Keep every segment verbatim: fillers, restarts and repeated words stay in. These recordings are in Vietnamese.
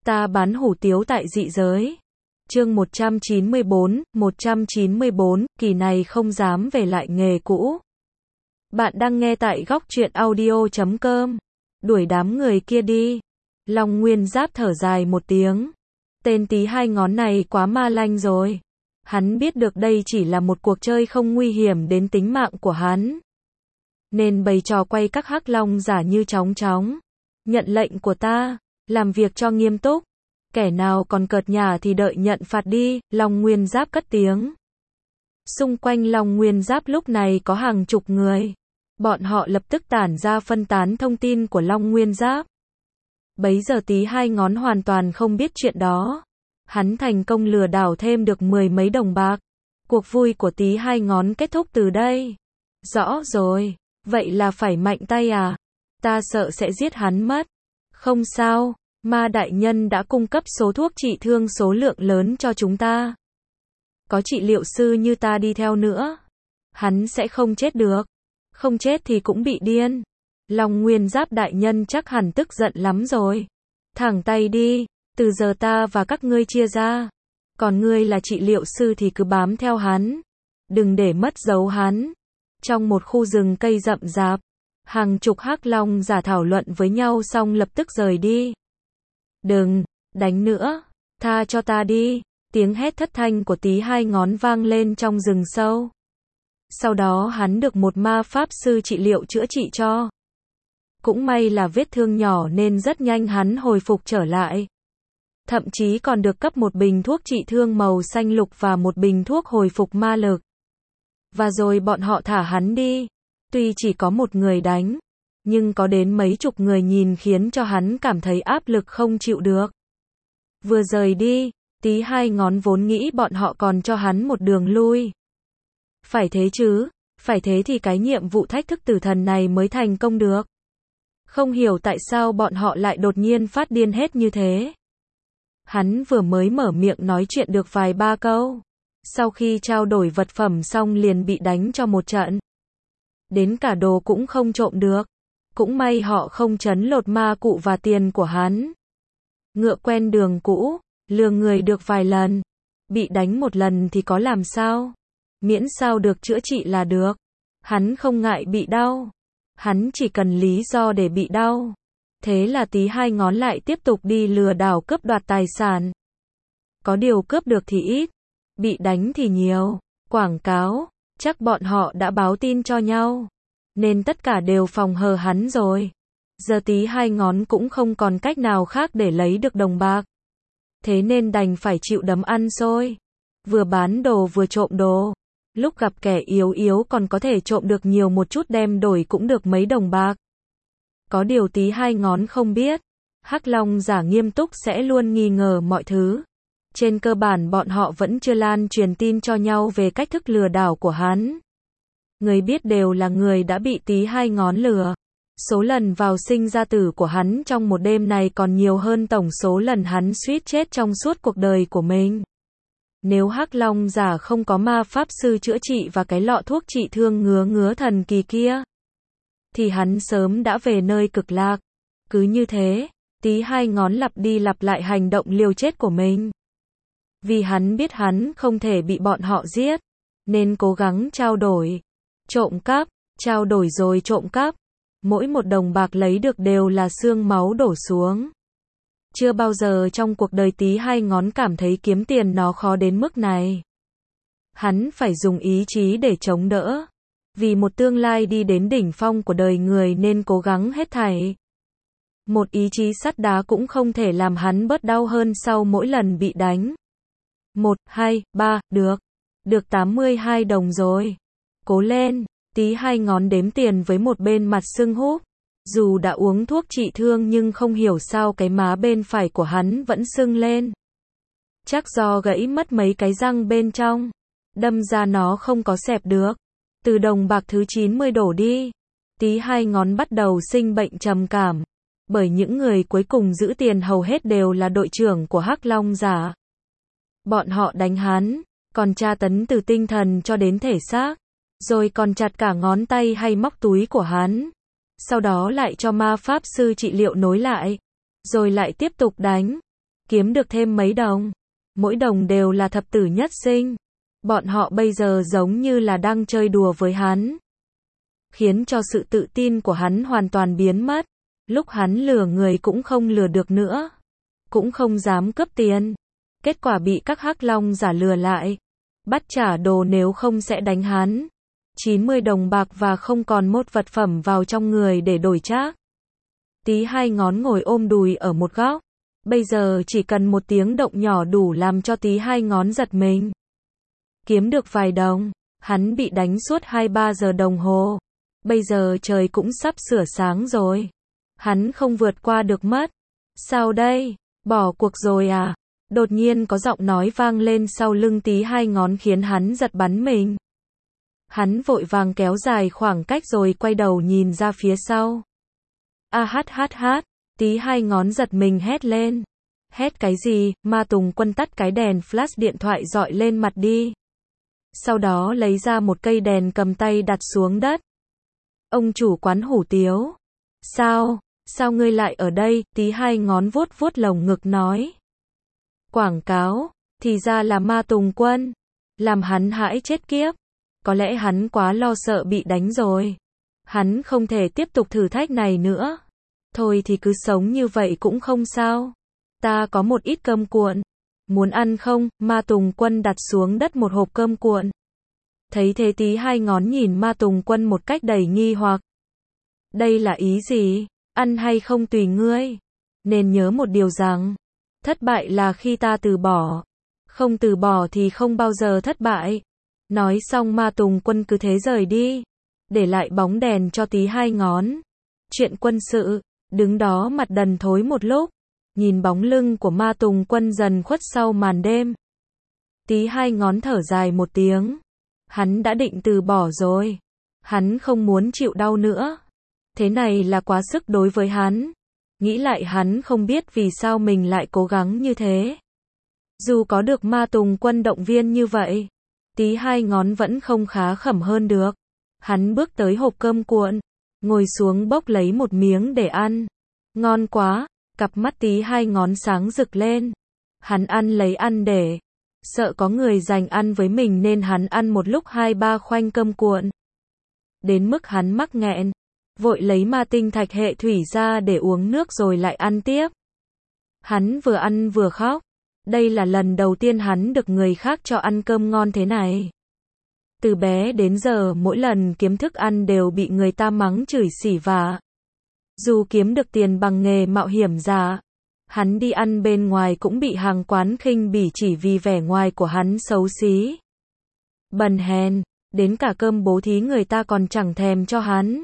Ta bán hủ tiếu tại dị giới. Chương một trăm chín mươi bốn, một trăm chín mươi bốn, kỳ này không dám về lại nghề cũ. Bạn đang nghe tại góc truyện audio chấm com. Đuổi đám người kia đi. Long Nguyên Giáp thở dài một tiếng. Tên tí hai ngón này quá ma lanh rồi. Hắn biết được đây chỉ là một cuộc chơi không nguy hiểm đến tính mạng của hắn. Nên bày trò quay các hắc long giả như chóng chóng. Nhận lệnh của ta, làm việc cho nghiêm túc. Kẻ nào còn cợt nhả thì đợi nhận phạt đi, Long Nguyên Giáp cất tiếng. Xung quanh Long Nguyên Giáp lúc này có hàng chục người. Bọn họ lập tức tản ra phân tán thông tin của Long Nguyên Giáp. Bấy giờ tí hai ngón hoàn toàn không biết chuyện đó. Hắn thành công lừa đảo thêm được mười mấy đồng bạc. Cuộc vui của tí hai ngón kết thúc từ đây. Rõ rồi, vậy là phải mạnh tay à? Ta sợ sẽ giết hắn mất. Không sao, Ma đại nhân đã cung cấp số thuốc trị thương số lượng lớn cho chúng ta. Có trị liệu sư như ta đi theo nữa, hắn sẽ không chết được. Không chết thì cũng bị điên. Long Nguyên Giáp đại nhân chắc hẳn tức giận lắm rồi. Thẳng tay đi, từ giờ ta và các ngươi chia ra. Còn ngươi là trị liệu sư thì cứ bám theo hắn. Đừng để mất dấu hắn. Trong một khu rừng cây rậm rạp, hàng chục hắc long giả thảo luận với nhau xong lập tức rời đi. Đừng, đánh nữa, tha cho ta đi. Tiếng hét thất thanh của tí hai ngón vang lên trong rừng sâu. Sau đó hắn được một ma pháp sư trị liệu chữa trị cho. Cũng may là vết thương nhỏ nên rất nhanh hắn hồi phục trở lại. Thậm chí còn được cấp một bình thuốc trị thương màu xanh lục và một bình thuốc hồi phục ma lực. Và rồi bọn họ thả hắn đi. Tuy chỉ có một người đánh, nhưng có đến mấy chục người nhìn khiến cho hắn cảm thấy áp lực không chịu được. Vừa rời đi, tí hai ngón vốn nghĩ bọn họ còn cho hắn một đường lui. Phải thế chứ, phải thế thì cái nhiệm vụ thách thức tử thần này mới thành công được. Không hiểu tại sao bọn họ lại đột nhiên phát điên hết như thế. Hắn vừa mới mở miệng nói chuyện được vài ba câu. Sau khi trao đổi vật phẩm xong liền bị đánh cho một trận. Đến cả đồ cũng không trộm được. Cũng may họ không trấn lột ma cụ và tiền của hắn. Ngựa quen đường cũ, lừa người được vài lần. Bị đánh một lần thì có làm sao? Miễn sao được chữa trị là được. Hắn không ngại bị đau. Hắn chỉ cần lý do để bị đau. Thế là tí hai ngón lại tiếp tục đi lừa đảo cướp đoạt tài sản. Có điều cướp được thì ít, bị đánh thì nhiều. Quảng cáo, chắc bọn họ đã báo tin cho nhau. Nên tất cả đều phòng hờ hắn rồi. Giờ tí hai ngón cũng không còn cách nào khác để lấy được đồng bạc. Thế nên đành phải chịu đấm ăn xôi. Vừa bán đồ vừa trộm đồ. Lúc gặp kẻ yếu yếu còn có thể trộm được nhiều một chút đem đổi cũng được mấy đồng bạc. Có điều tí hai ngón không biết. Hắc long giả nghiêm túc sẽ luôn nghi ngờ mọi thứ. Trên cơ bản bọn họ vẫn chưa lan truyền tin cho nhau về cách thức lừa đảo của hắn. Người biết đều là người đã bị tí hai ngón lừa. Số lần vào sinh ra tử của hắn trong một đêm này còn nhiều hơn tổng số lần hắn suýt chết trong suốt cuộc đời của mình. Nếu hắc long giả không có ma pháp sư chữa trị và cái lọ thuốc trị thương ngứa ngứa thần kỳ kia, thì hắn sớm đã về nơi cực lạc. Cứ như thế, tí hai ngón lặp đi lặp lại hành động liều chết của mình. Vì hắn biết hắn không thể bị bọn họ giết, nên cố gắng trao đổi. Trộm cắp, trao đổi rồi trộm cắp. Mỗi một đồng bạc lấy được đều là xương máu đổ xuống. Chưa bao giờ trong cuộc đời tí hai ngón cảm thấy kiếm tiền nó khó đến mức này. Hắn phải dùng ý chí để chống đỡ. Vì một tương lai đi đến đỉnh phong của đời người nên cố gắng hết thảy. Một ý chí sắt đá cũng không thể làm hắn bớt đau hơn sau mỗi lần bị đánh. Một, hai, ba, được. Được tám mươi hai đồng rồi. Cố lên, tí hai ngón đếm tiền với một bên mặt sưng húp. Dù đã uống thuốc trị thương nhưng không hiểu sao cái má bên phải của hắn vẫn sưng lên. Chắc do gãy mất mấy cái răng bên trong. Đâm ra nó không có xẹp được. Từ đồng bạc thứ chín mươi đổ đi, tí hai ngón bắt đầu sinh bệnh trầm cảm. Bởi những người cuối cùng giữ tiền hầu hết đều là đội trưởng của hắc long giả. Bọn họ đánh hắn, còn tra tấn từ tinh thần cho đến thể xác. Rồi còn chặt cả ngón tay hay móc túi của hắn. Sau đó lại cho ma pháp sư trị liệu nối lại. Rồi lại tiếp tục đánh. kiếm được thêm mấy đồng. Mỗi đồng đều là thập tử nhất sinh. Bọn họ bây giờ giống như là đang chơi đùa với hắn. Khiến cho sự tự tin của hắn hoàn toàn biến mất. Lúc hắn lừa người cũng không lừa được nữa. Cũng không dám cướp tiền. Kết quả bị các hắc long giả lừa lại. Bắt trả đồ nếu không sẽ đánh hắn. chín mươi đồng bạc và không còn một vật phẩm vào trong người để đổi trác. Tí hai ngón ngồi ôm đùi ở một góc. Bây giờ chỉ cần một tiếng động nhỏ đủ làm cho tí hai ngón giật mình. Kiếm được vài đồng, hắn bị đánh suốt hai ba giờ đồng hồ. Bây giờ trời cũng sắp sửa sáng rồi. Hắn không vượt qua được mất. Sao đây? Bỏ cuộc rồi à? Đột nhiên có giọng nói vang lên sau lưng tí hai ngón khiến hắn giật bắn mình. Hắn vội vàng kéo dài khoảng cách rồi quay đầu nhìn ra phía sau. A hát hát hát, tí hai ngón giật mình hét lên. Hét cái gì? Ma Tùng Quân tắt cái đèn flash điện thoại dọi lên mặt đi. Sau đó lấy ra một cây đèn cầm tay đặt xuống đất. Ông chủ quán hủ tiếu. Sao? Sao ngươi lại ở đây? Tí hai ngón vuốt vuốt lồng ngực nói. Quảng cáo, thì ra là Ma Tùng Quân. Làm hắn hãi chết kiếp. Có lẽ hắn quá lo sợ bị đánh rồi. Hắn không thể tiếp tục thử thách này nữa. Thôi thì cứ sống như vậy cũng không sao. Ta có một ít cơm cuộn. Muốn ăn không? Ma Tùng Quân đặt xuống đất một hộp cơm cuộn. Thấy thế tí hai ngón nhìn Ma Tùng Quân một cách đầy nghi hoặc. Đây là ý gì? Ăn hay không tùy ngươi. Nên nhớ một điều rằng, thất bại là khi ta từ bỏ. Không từ bỏ thì không bao giờ thất bại. Nói xong Ma Tùng Quân cứ thế rời đi. Để lại bóng đèn cho tí hai ngón. Chuyện quân sự, đứng đó mặt đần thối một lúc. Nhìn bóng lưng của Ma Tùng Quân dần khuất sau màn đêm. Tí hai ngón thở dài một tiếng. Hắn đã định từ bỏ rồi. Hắn không muốn chịu đau nữa. Thế này là quá sức đối với hắn. Nghĩ lại hắn không biết vì sao mình lại cố gắng như thế. Dù có được Ma Tùng Quân động viên như vậy, tí hai ngón vẫn không khá khẩm hơn được. Hắn bước tới hộp cơm cuộn, ngồi xuống bốc lấy một miếng để ăn. Ngon quá, cặp mắt tí hai ngón sáng rực lên. Hắn ăn lấy ăn để. Sợ có người giành ăn với mình nên hắn ăn một lúc hai ba khoanh cơm cuộn. Đến mức hắn mắc nghẹn. Vội lấy ma tinh thạch hệ thủy ra để uống nước rồi lại ăn tiếp. Hắn vừa ăn vừa khóc. Đây là lần đầu tiên hắn được người khác cho ăn cơm ngon thế này. Từ bé đến giờ mỗi lần kiếm thức ăn đều bị người ta mắng chửi xỉ vả. Dù kiếm được tiền bằng nghề mạo hiểm giả, hắn đi ăn bên ngoài cũng bị hàng quán khinh bỉ chỉ vì vẻ ngoài của hắn xấu xí. Bần hèn, đến cả cơm bố thí người ta còn chẳng thèm cho hắn.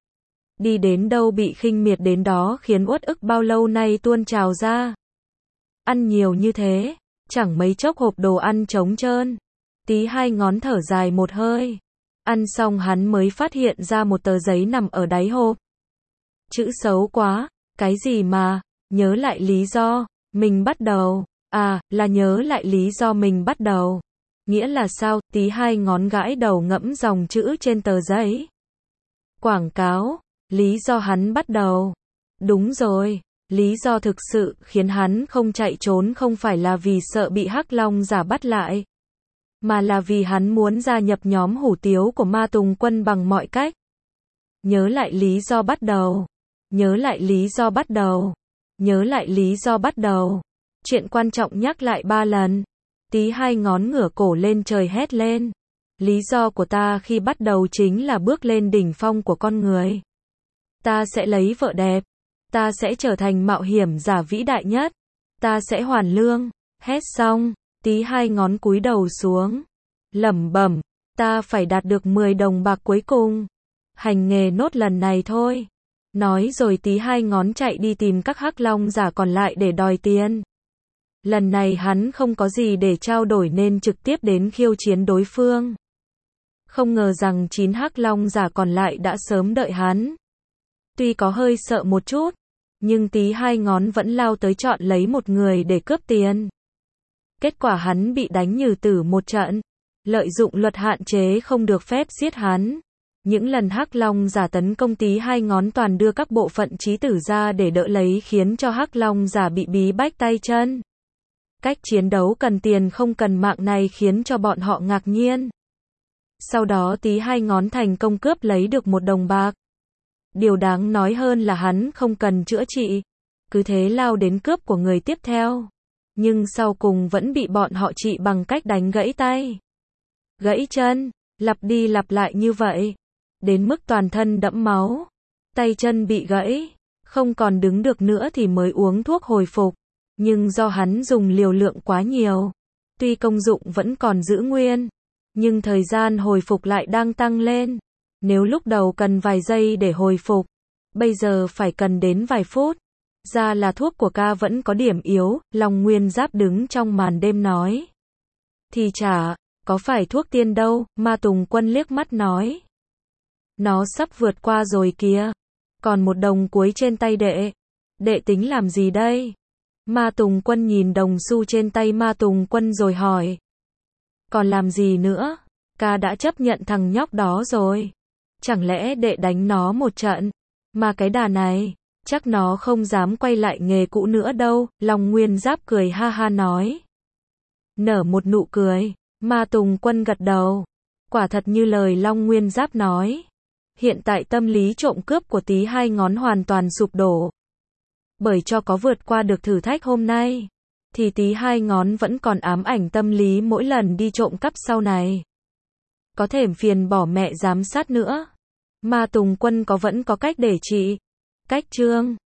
Đi đến đâu bị khinh miệt đến đó khiến uất ức bao lâu nay tuôn trào ra. Ăn nhiều như thế, chẳng mấy chốc hộp đồ ăn trống trơn. Tí hai ngón thở dài một hơi. Ăn xong hắn mới phát hiện ra một tờ giấy nằm ở đáy hộp. Chữ xấu quá, cái gì mà, nhớ lại lý do, mình bắt đầu, à, là nhớ lại lý do mình bắt đầu. Nghĩa là sao? Tí hai ngón gãi đầu ngẫm dòng chữ trên tờ giấy. Quảng cáo, lý do hắn bắt đầu. Đúng rồi, lý do thực sự khiến hắn không chạy trốn không phải là vì sợ bị hắc long giả bắt lại. Mà là vì hắn muốn gia nhập nhóm hủ tiếu của Ma Tùng Quân bằng mọi cách. Nhớ lại lý do bắt đầu. Nhớ lại lý do bắt đầu. Nhớ lại lý do bắt đầu. Chuyện quan trọng nhắc lại ba lần. Tí hai ngón ngửa cổ lên trời hét lên. Lý do của ta khi bắt đầu chính là bước lên đỉnh phong của con người. Ta sẽ lấy vợ đẹp. Ta sẽ trở thành mạo hiểm giả vĩ đại nhất. Ta sẽ hoàn lương. Hét xong, tí hai ngón cúi đầu xuống. Lẩm bẩm, ta phải đạt được mười đồng bạc cuối cùng. Hành nghề nốt lần này thôi. Nói rồi tí hai ngón chạy đi tìm các hắc long giả còn lại để đòi tiền. Lần này hắn không có gì để trao đổi nên trực tiếp đến khiêu chiến đối phương. Không ngờ rằng chín hắc long giả còn lại đã sớm đợi hắn. Tuy có hơi sợ một chút, nhưng tí hai ngón vẫn lao tới chọn lấy một người để cướp tiền. Kết quả hắn bị đánh nhừ tử một trận. Lợi dụng luật hạn chế không được phép giết hắn. Những lần hắc long giả tấn công tí hai ngón toàn đưa các bộ phận chí tử ra để đỡ lấy khiến cho hắc long giả bị bí bách tay chân. Cách chiến đấu cần tiền không cần mạng này khiến cho bọn họ ngạc nhiên. Sau đó Tí Hai Ngón thành công cướp lấy được một đồng bạc. Điều đáng nói hơn là hắn không cần chữa trị. Cứ thế lao đến cướp của người tiếp theo. Nhưng sau cùng vẫn bị bọn họ trị bằng cách đánh gãy tay, gãy chân, lặp đi lặp lại như vậy. Đến mức toàn thân đẫm máu. Tay chân bị gãy, không còn đứng được nữa thì mới uống thuốc hồi phục. Nhưng do hắn dùng liều lượng quá nhiều, tuy công dụng vẫn còn giữ nguyên, nhưng thời gian hồi phục lại đang tăng lên. Nếu lúc đầu cần vài giây để hồi phục, bây giờ phải cần đến vài phút. Ra là thuốc của ca vẫn có điểm yếu, Long Nguyên Giáp đứng trong màn đêm nói. Thì chả, có phải thuốc tiên đâu, Ma Tùng Quân liếc mắt nói. Nó sắp vượt qua rồi kìa. Còn một đồng cuối trên tay đệ. Đệ tính làm gì đây? Ma Tùng Quân nhìn đồng xu trên tay Ma Tùng Quân rồi hỏi. Còn làm gì nữa? Ca đã chấp nhận thằng nhóc đó rồi. Chẳng lẽ đệ đánh nó một trận? Mà cái đà này, chắc nó không dám quay lại nghề cũ nữa đâu, Long Nguyên Giáp cười ha ha nói. Nở một nụ cười, Ma Tùng Quân gật đầu. Quả thật như lời Long Nguyên Giáp nói. Hiện tại tâm lý trộm cướp của Tí Hai Ngón hoàn toàn sụp đổ. Bởi cho có vượt qua được thử thách hôm nay, thì Tí Hai Ngón vẫn còn ám ảnh tâm lý mỗi lần đi trộm cắp sau này. Có thể phiền bỏ mẹ giám sát nữa. Ma Tùng Quân có vẫn có cách để trị. Cách chương